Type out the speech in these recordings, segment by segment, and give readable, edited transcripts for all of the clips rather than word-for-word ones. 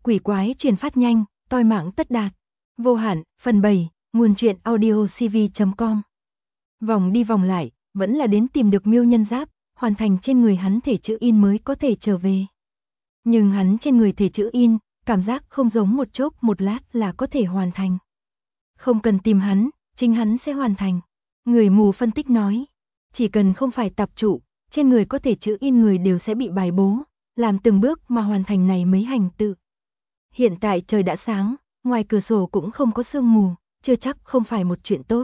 quỷ quái truyền phát nhanh, toi mạng tất đạt. Vô hạn, phần 7, nguồn truyện audio cv.com. Vòng đi vòng lại, vẫn là đến tìm được Miêu Nhân Giáp, hoàn thành trên người hắn thể chữ in mới có thể trở về. Nhưng hắn trên người thể chữ in, cảm giác không giống một chốc một lát là có thể hoàn thành. Không cần tìm hắn, chính hắn sẽ hoàn thành. Người mù phân tích nói, chỉ cần không phải tạp trụ, trên người có thể chữ in người đều sẽ bị bài bố, làm từng bước mà hoàn thành này mấy hành tự. Hiện tại trời đã sáng, ngoài cửa sổ cũng không có sương mù, chưa chắc không phải một chuyện tốt.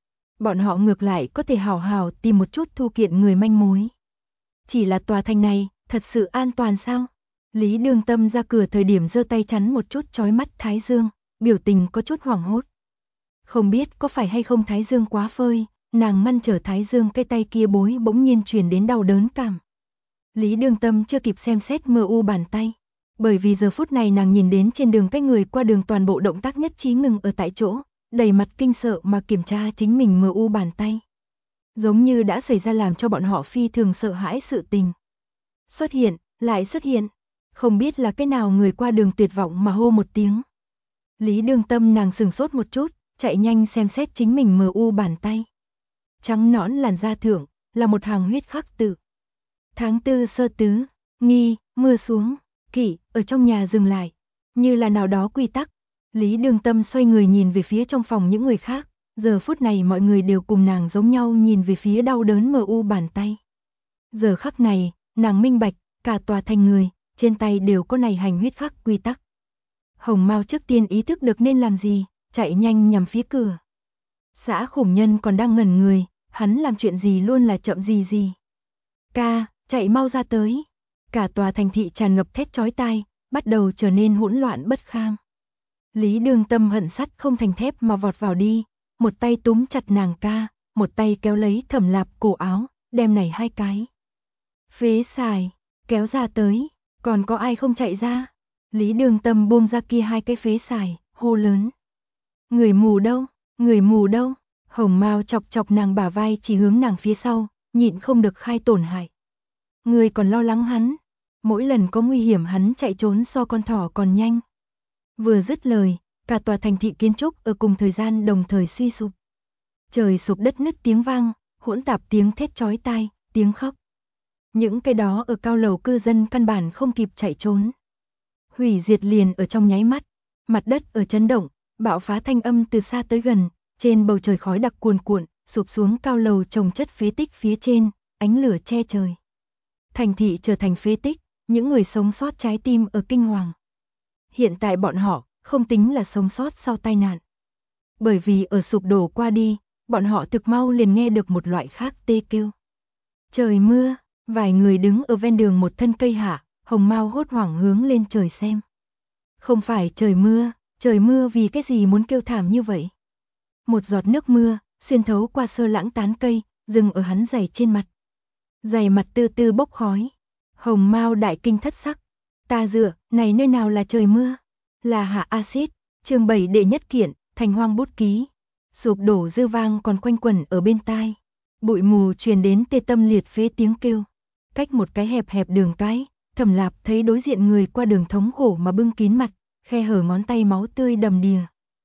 Bọn họ ngược lại có thể hào hào tìm một chút thu kiện người manh mối. Chỉ là tòa thành này, thật sự an toàn sao? Lý Đường Tâm ra cửa thời điểm giơ tay chắn một chút chói mắt thái dương, biểu tình có chút hoảng hốt. Không biết có phải hay không thái dương quá phơi, nàng ngăn trở thái dương cái tay kia bỗng nhiên truyền đến đau đớn cảm. Lý Đường Tâm chưa kịp xem xét mờ u bàn tay, bởi vì giờ phút này nàng nhìn đến trên đường cái người qua đường toàn bộ động tác nhất trí ngừng ở tại chỗ, đầy mặt kinh sợ mà kiểm tra chính mình mờ u bàn tay. Giống như đã xảy ra làm cho bọn họ phi thường sợ hãi sự tình. Xuất hiện, lại xuất hiện, không biết là cái nào người qua đường tuyệt vọng mà hô một tiếng. Lý Đường Tâm nàng sừng sốt một chút, chạy nhanh xem xét chính mình mờ u bàn tay. Trắng nõn làn da thượng, là một hàng huyết khắc tự. Tháng 4 sơ tứ, nghi, mưa xuống, kỷ, ở trong nhà dừng lại. Như là nào đó quy tắc. Lý Đường Tâm xoay người nhìn về phía trong phòng những người khác. Giờ phút này mọi người đều cùng nàng giống nhau nhìn về phía đau đớn mờ u bàn tay. Giờ khắc này, nàng minh bạch, cả tòa thành người, trên tay đều có này hành huyết khắc quy tắc. Hồng Mao trước tiên ý thức được nên làm gì, chạy nhanh nhằm phía cửa. Xã Khủng Nhân còn đang ngẩn người, hắn làm chuyện gì luôn là chậm gì. Ca, chạy mau ra tới. Cả tòa thành thị tràn ngập thét chói tai, bắt đầu trở nên hỗn loạn bất kham. Lý Đường Tâm hận sắt không thành thép mà vọt vào đi, một tay túm chặt nàng ca, một tay kéo lấy Thẩm Lạp cổ áo, đem này hai cái phế xài kéo ra tới, còn có ai không chạy ra? Lý Đường Tâm buông ra kia hai cái phế xài, hô lớn. Người mù đâu? Người mù đâu? Hồng Mao chọc nàng bả vai chỉ hướng nàng phía sau, nhịn không được khai tổn hại. Người còn lo lắng hắn, mỗi lần có nguy hiểm hắn chạy trốn so con thỏ còn nhanh. Vừa dứt lời, cả tòa thành thị kiến trúc ở cùng thời gian đồng thời suy sụp. Trời sụp đất nứt tiếng vang, hỗn tạp tiếng thét chói tai, tiếng khóc. Những cái đó ở cao lầu cư dân căn bản không kịp chạy trốn. Hủy diệt liền ở trong nháy mắt, mặt đất ở chấn động, bạo phá thanh âm từ xa tới gần, trên bầu trời khói đặc cuồn cuộn, sụp xuống cao lầu trồng chất phế tích phía trên, ánh lửa che trời. Thành thị trở thành phế tích, những người sống sót trái tim ở kinh hoàng. Hiện tại bọn họ không tính là sống sót sau tai nạn. Bởi vì ở sụp đổ qua đi, bọn họ thực mau liền nghe được một loại khác tê kêu. Trời mưa, vài người đứng ở ven đường một thân cây hạ, Hồng Mao hốt hoảng hướng lên trời xem. Không phải trời mưa vì cái gì muốn kêu thảm như vậy? Một giọt nước mưa, xuyên thấu qua sơ lãng tán cây, dừng ở hắn giày trên mặt. Giày mặt từ từ bốc khói. Hồng Mao đại kinh thất sắc. Ta dựa, này nơi nào là trời mưa? Là hạ axit. Chương 7 đệ nhất kiện, Thành Hoang bút ký. Sụp đổ dư vang còn quanh quẩn ở bên tai. Bụi mù truyền đến tê tâm liệt phế tiếng kêu. Cách một cái hẹp đường cái, Thẩm Lạp thấy đối diện người qua đường thống khổ mà bưng kín mặt, khe hở ngón tay máu tươi đầm đìa.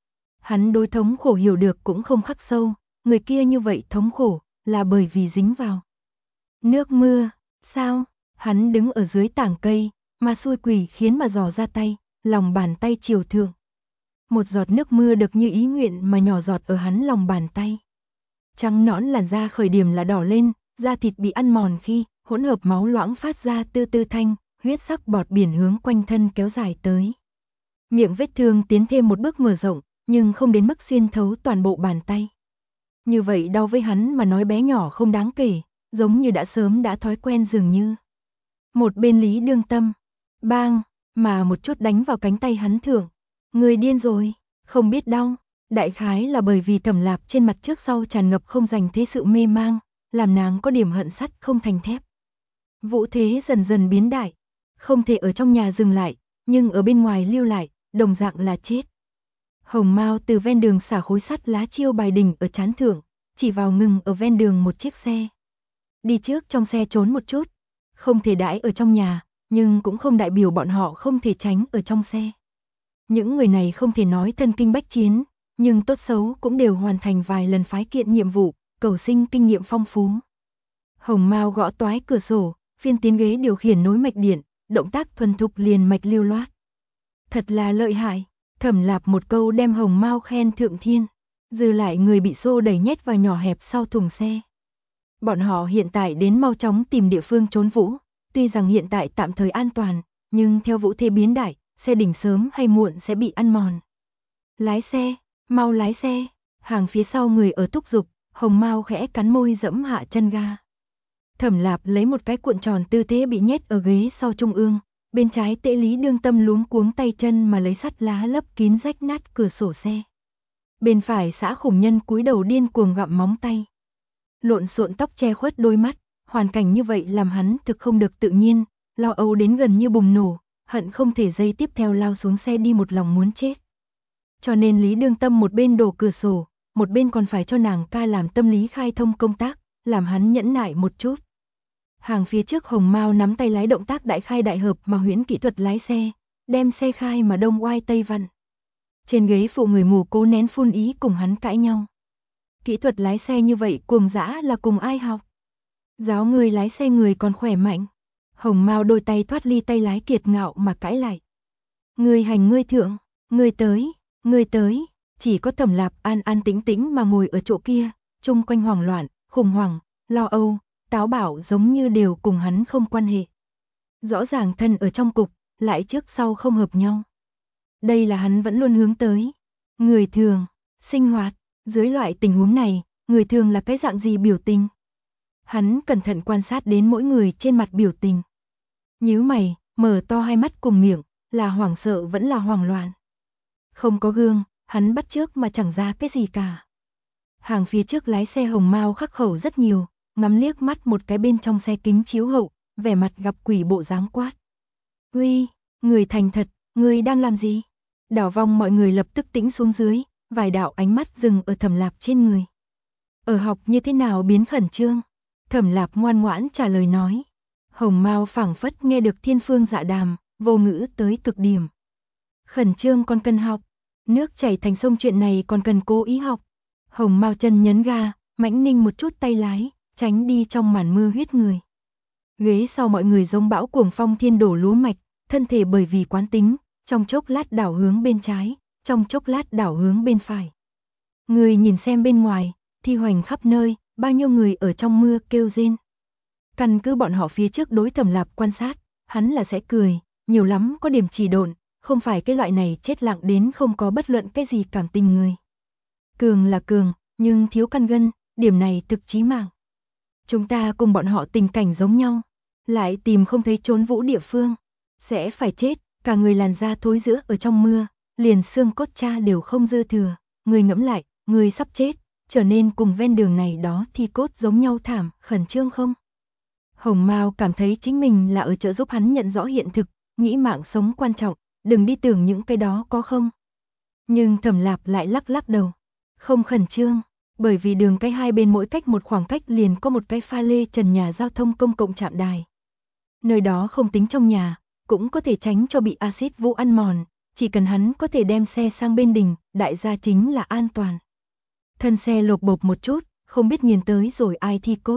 Hắn đối thống khổ hiểu được cũng không khắc sâu, người kia như vậy thống khổ là bởi vì dính vào nước mưa. Sao? Hắn đứng ở dưới tảng cây, mà xui quỷ khiến mà dò ra tay, lòng bàn tay chiều thượng. Một giọt nước mưa được như ý nguyện mà nhỏ giọt ở hắn lòng bàn tay. Trắng nõn làn da khởi điểm là đỏ lên, da thịt bị ăn mòn khi hỗn hợp máu loãng phát ra tư thanh, huyết sắc bọt biển hướng quanh thân kéo dài tới. Miệng vết thương tiến thêm một bước mở rộng, nhưng không đến mức xuyên thấu toàn bộ bàn tay. Như vậy đau với hắn mà nói bé nhỏ không đáng kể, giống như đã sớm đã thói quen dường như. Một bên Lý Đường Tâm, bang, mà một chút đánh vào cánh tay hắn thượng. Người điên rồi, không biết đau. Đại khái là bởi vì Thẩm Lạp trên mặt trước sau tràn ngập không dành thế sự mê mang, làm nàng có điểm hận sắt không thành thép. Vũ thế dần dần biến đại, không thể ở trong nhà dừng lại, nhưng ở bên ngoài lưu lại, đồng dạng là chết. Hồng Mao từ ven đường xả khối sắt lá chiêu bài đỉnh ở trán thượng, chỉ vào ngừng ở ven đường một chiếc xe. Đi trước trong xe trốn một chút, không thể đãi ở trong nhà, nhưng cũng không đại biểu bọn họ không thể tránh ở trong xe. Những người này không thể nói thân kinh bách chiến, nhưng tốt xấu cũng đều hoàn thành vài lần phái kiện nhiệm vụ, cầu sinh kinh nghiệm phong phú. Hồng Mao gõ toái cửa sổ, phiên tiến ghế điều khiển nối mạch điện, động tác thuần thục liền mạch lưu loát. Thật là lợi hại, Thẩm Lạp một câu đem Hồng Mao khen thượng thiên, dư lại người bị xô đẩy nhét vào nhỏ hẹp sau thùng xe. Bọn họ hiện tại đến mau chóng tìm địa phương trốn Vũ, tuy rằng hiện tại tạm thời an toàn, nhưng theo Vũ thế biến đại, xe đỉnh sớm hay muộn sẽ bị ăn mòn. Lái xe, mau lái xe, hàng phía sau người ở thúc giục, Hồng Mao khẽ cắn môi dẫm hạ chân ga. Thẩm Lạp lấy một cái cuộn tròn tư thế bị nhét ở ghế sau trung ương, bên trái Tễ Lý Đương Tâm luống cuống tay chân mà lấy sắt lá lấp kín rách nát cửa sổ xe. Bên phải Xã Khủng Nhân cúi đầu điên cuồng gặm móng tay. Lộn xộn tóc che khuất đôi mắt, hoàn cảnh như vậy làm hắn thực không được tự nhiên, lo âu đến gần như bùng nổ, hận không thể giây tiếp theo lao xuống xe đi một lòng muốn chết. Cho nên Lý Đương Tâm một bên đổ cửa sổ, một bên còn phải cho nàng ca làm tâm lý khai thông công tác, làm hắn nhẫn nại một chút. Hàng phía trước Hồng Mao nắm tay lái động tác đại khai đại hợp mà huyễn kỹ thuật lái xe, đem xe khai mà đông oai tây vặn. Trên ghế phụ người mù cố nén phun ý cùng hắn cãi nhau. Kỹ thuật lái xe như vậy cuồng dã là cùng ai học? Giáo người lái xe người còn khỏe mạnh. Hồng Mao đôi tay thoát ly tay lái kiệt ngạo mà cãi lại. Ngươi hành ngươi thượng, ngươi tới, chỉ có Thẩm Lạp an an tĩnh tĩnh mà ngồi ở chỗ kia, chung quanh hoảng loạn, khủng hoảng, lo âu, táo bạo giống như đều cùng hắn không quan hệ. Rõ ràng thân ở trong cục, lại trước sau không hợp nhau. Đây là hắn vẫn luôn hướng tới. Người thường, sinh hoạt, dưới loại tình huống này, người thường là cái dạng gì biểu tình? Hắn cẩn thận quan sát đến mỗi người trên mặt biểu tình. Nhíu mày, mở to hai mắt cùng miệng, là hoảng sợ vẫn là hoảng loạn. Không có gương, hắn bắt chước mà chẳng ra cái gì cả. Hàng phía trước lái xe Hồng Mao khắc khẩu rất nhiều, ngắm liếc mắt một cái bên trong xe kính chiếu hậu, vẻ mặt gặp quỷ bộ dáng quát. Uy, người thành thật, người đang làm gì? Đảo vong mọi người lập tức tĩnh xuống dưới, vài đạo ánh mắt dừng ở Thẩm Lạp trên người. Ở học như thế nào biến khẩn trương? Thẩm Lạp ngoan ngoãn trả lời nói. Hồng Mao phảng phất nghe được thiên phương dạ đàm, vô ngữ tới cực điểm. Khẩn trương còn cần học, nước chảy thành sông chuyện này còn cần cố ý học. Hồng Mao chân nhấn ga, mãnh ninh một chút tay lái, tránh đi trong màn mưa huyết người. Ghế sau mọi người giống bão cuồng phong thiên đổ lúa mạch, thân thể bởi vì quán tính, trong chốc lát đảo hướng bên trái, trong chốc lát đảo hướng bên phải. Người nhìn xem bên ngoài, thi hoành khắp nơi, bao nhiêu người ở trong mưa kêu rên. Căn cứ bọn họ phía trước đối Thẩm Lạp quan sát, hắn là sẽ cười, nhiều lắm có điểm trì độn, không phải cái loại này chết lặng đến không có bất luận cái gì cảm tình người. Cường là cường, nhưng thiếu căn gân, điểm này thực chí mạng. Chúng ta cùng bọn họ tình cảnh giống nhau, lại tìm không thấy trốn Vũ địa phương, sẽ phải chết, cả người làn da thối rữa ở trong mưa, liền xương cốt cha đều không dư thừa, người ngẫm lại, người sắp chết, trở nên cùng ven đường này đó thì cốt giống nhau thảm, khẩn trương không? Hồng Mao cảm thấy chính mình là ở trợ giúp hắn nhận rõ hiện thực, nghĩ mạng sống quan trọng, đừng đi tưởng những cái đó có không. Nhưng Thẩm Lạp lại lắc lắc đầu, không khẩn trương, bởi vì đường cái hai bên mỗi cách một khoảng cách liền có một cái pha lê trần nhà giao thông công cộng trạm đài. Nơi đó không tính trong nhà, cũng có thể tránh cho bị axit Vũ ăn mòn, chỉ cần hắn có thể đem xe sang bên đình, đại gia chính là an toàn. Thân xe lộp bộp một chút, không biết nghiền tới rồi ai thi cốt.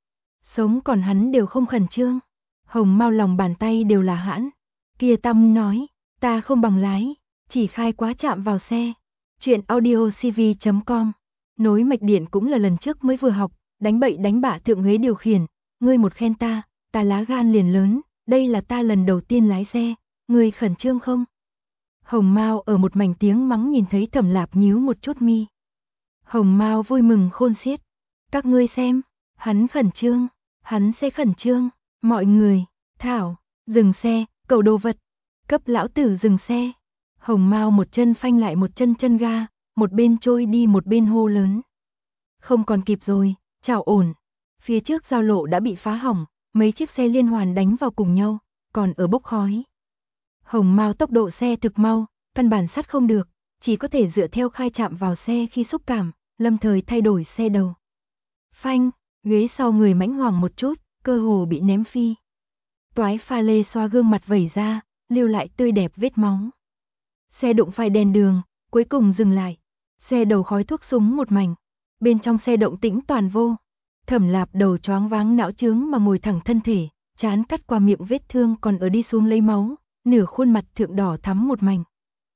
Sống còn hắn đều không khẩn trương. Hồng Mao lòng bàn tay đều là hãn. Kia Tâm nói, ta không bằng lái, chỉ khai quá chạm vào xe. Chuyện audiocv.com. Nối mạch điện cũng là lần trước mới vừa học, đánh bậy đánh bạ thượng ghế điều khiển. Ngươi một khen ta lá gan liền lớn, đây là ta lần đầu tiên lái xe, ngươi khẩn trương không? Hồng Mao ở một mảnh tiếng mắng nhìn thấy Thẩm Lạp nhíu một chút mi. Hồng Mao vui mừng khôn xiết. Các ngươi xem, hắn khẩn trương, hắn sẽ khẩn trương, mọi người, thảo, dừng xe, cầu đồ vật, cấp lão tử dừng xe. Hồng Mao một chân phanh lại một chân chân ga, một bên trôi đi một bên hô lớn. Không còn kịp rồi, chào ổn. Phía trước giao lộ đã bị phá hỏng, mấy chiếc xe liên hoàn đánh vào cùng nhau, còn ở bốc khói. Hồng Mao tốc độ xe thực mau, căn bản sát không được, chỉ có thể dựa theo khai chạm vào xe khi xúc cảm, lâm thời thay đổi xe đầu. Phanh, ghế sau người mãnh hoàng một chút, cơ hồ bị ném phi. Toái pha lê xoa gương mặt vẩy ra, lưu lại tươi đẹp vết máu. Xe đụng phải đèn đường, cuối cùng dừng lại. Xe đầu khói thuốc súng một mảnh. Bên trong xe động tĩnh toàn vô. Thẩm Lạp đầu choáng váng não chướng mà ngồi thẳng thân thể, trán cắt qua miệng vết thương còn ở đi xuống lấy máu, nửa khuôn mặt thượng đỏ thắm một mảnh.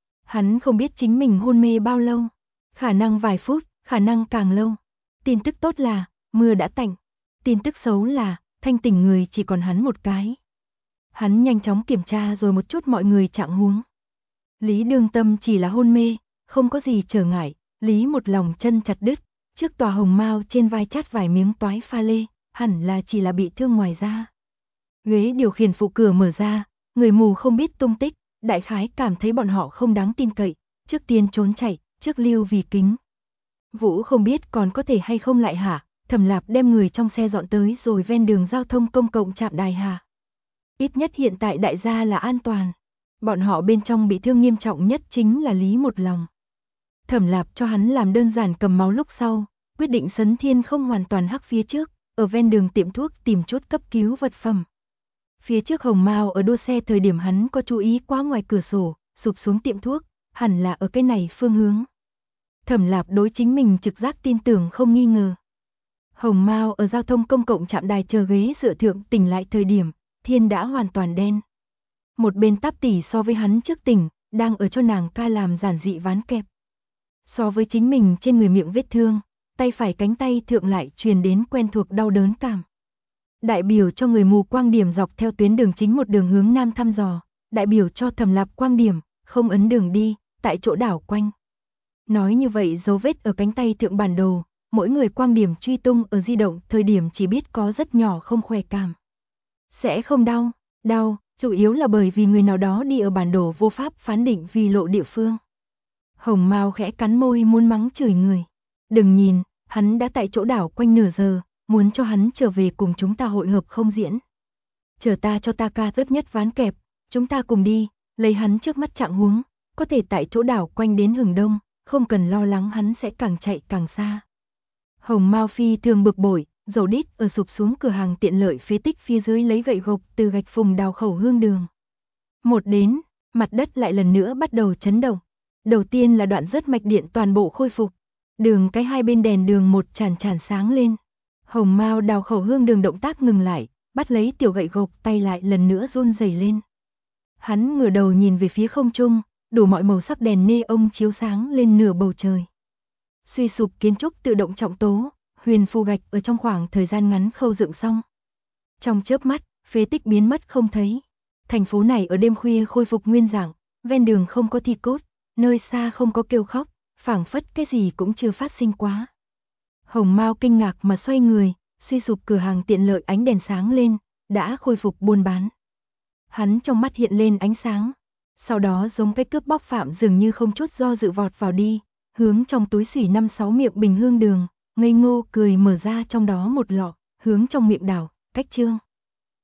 Hắn không biết chính mình hôn mê bao lâu, khả năng vài phút, khả năng càng lâu. Tin tức tốt là, mưa đã tạnh. Tin tức xấu là, thanh tỉnh người chỉ còn hắn một cái. Hắn nhanh chóng kiểm tra rồi một chút mọi người trạng huống. Lý Đường Tâm chỉ là hôn mê, không có gì trở ngại. Lý một lòng chân chặt đứt, trước tòa hồng mao trên vai chát vài miếng toái pha lê, hẳn là chỉ là bị thương ngoài da. Ghế điều khiển phụ cửa mở ra, người mù không biết tung tích, đại khái cảm thấy bọn họ không đáng tin cậy, trước tiên trốn chạy, trước lưu vì kính. Vũ không biết còn có thể hay không lại hạ, Thẩm Lạp đem người trong xe dọn tới rồi ven đường giao thông công cộng trạm đài hạ. Ít nhất hiện tại đại gia là an toàn. Bọn họ bên trong bị thương nghiêm trọng nhất chính là Lý một lòng. Thẩm Lạp cho hắn làm đơn giản cầm máu lúc sau, quyết định Sấn Thiên không hoàn toàn hắc phía trước, ở ven đường tiệm thuốc tìm chút cấp cứu vật phẩm. Phía trước Hồng Mao ở đua xe thời điểm hắn có chú ý qua ngoài cửa sổ, sụp xuống tiệm thuốc, hẳn là ở cái này phương hướng. Thẩm Lạp đối chính mình trực giác tin tưởng không nghi ngờ. Hồng Mao ở giao thông công cộng trạm đài chờ ghế dựa thượng tỉnh lại thời điểm, thiên đã hoàn toàn đen. Một bên Táp tỷ so với hắn trước tỉnh, đang ở cho nàng ca làm giản dị ván kẹp. So với chính mình trên người miệng vết thương, tay phải cánh tay thượng lại truyền đến quen thuộc đau đớn cảm. Đại biểu cho người mù quang điểm dọc theo tuyến đường chính một đường hướng nam thăm dò, đại biểu cho Thẩm Lạp quang điểm, không ấn đường đi, tại chỗ đảo quanh. Nói như vậy dấu vết ở cánh tay thượng bản đồ, mỗi người quang điểm truy tung ở di động thời điểm chỉ biết có rất nhỏ không khỏe cảm. Sẽ không đau, đau, chủ yếu là bởi vì người nào đó đi ở bản đồ vô pháp phán định vì lộ địa phương. Hồng Mao khẽ cắn môi muốn mắng chửi người. Đừng nhìn, hắn đã tại chỗ đảo quanh nửa giờ, muốn cho hắn trở về cùng chúng ta hội hợp không diễn. Chờ ta cho ta ca tốt nhất ván kẹp, chúng ta cùng đi, lấy hắn trước mắt trạng huống, có thể tại chỗ đảo quanh đến hừng đông, không cần lo lắng hắn sẽ càng chạy càng xa. Hồng Mao phi thường bực bội, dầu đít ở sụp xuống cửa hàng tiện lợi phế tích phía dưới lấy gậy gộc từ gạch phùng đào khẩu hương đường. Một đến, mặt đất lại lần nữa bắt đầu chấn động. Đầu tiên là đoạn rớt mạch điện toàn bộ khôi phục. Đường cái hai bên đèn đường một chàn sáng lên. Hồng Mao đào khẩu hương đường động tác ngừng lại, bắt lấy tiểu gậy gộc tay lại lần nữa run rẩy lên. Hắn ngửa đầu nhìn về phía không trung, đủ mọi màu sắc đèn neon chiếu sáng lên nửa bầu trời. Suy sụp kiến trúc tự động trọng tố, huyền phù gạch ở trong khoảng thời gian ngắn khâu dựng xong. Trong chớp mắt, phế tích biến mất không thấy. Thành phố này ở đêm khuya khôi phục nguyên dạng, ven đường không có thi cốt, nơi xa không có kêu khóc, phảng phất cái gì cũng chưa phát sinh quá. Hồng Mao kinh ngạc mà xoay người, suy sụp cửa hàng tiện lợi ánh đèn sáng lên, đã khôi phục buôn bán. Hắn trong mắt hiện lên ánh sáng, sau đó giống cái cướp bóc phạm dường như không chút do dự vọt vào đi, hướng trong túi xỉ 5-6 miệng bình hương đường, ngây ngô cười mở ra trong đó một lọ, hướng trong miệng đảo, cách trương.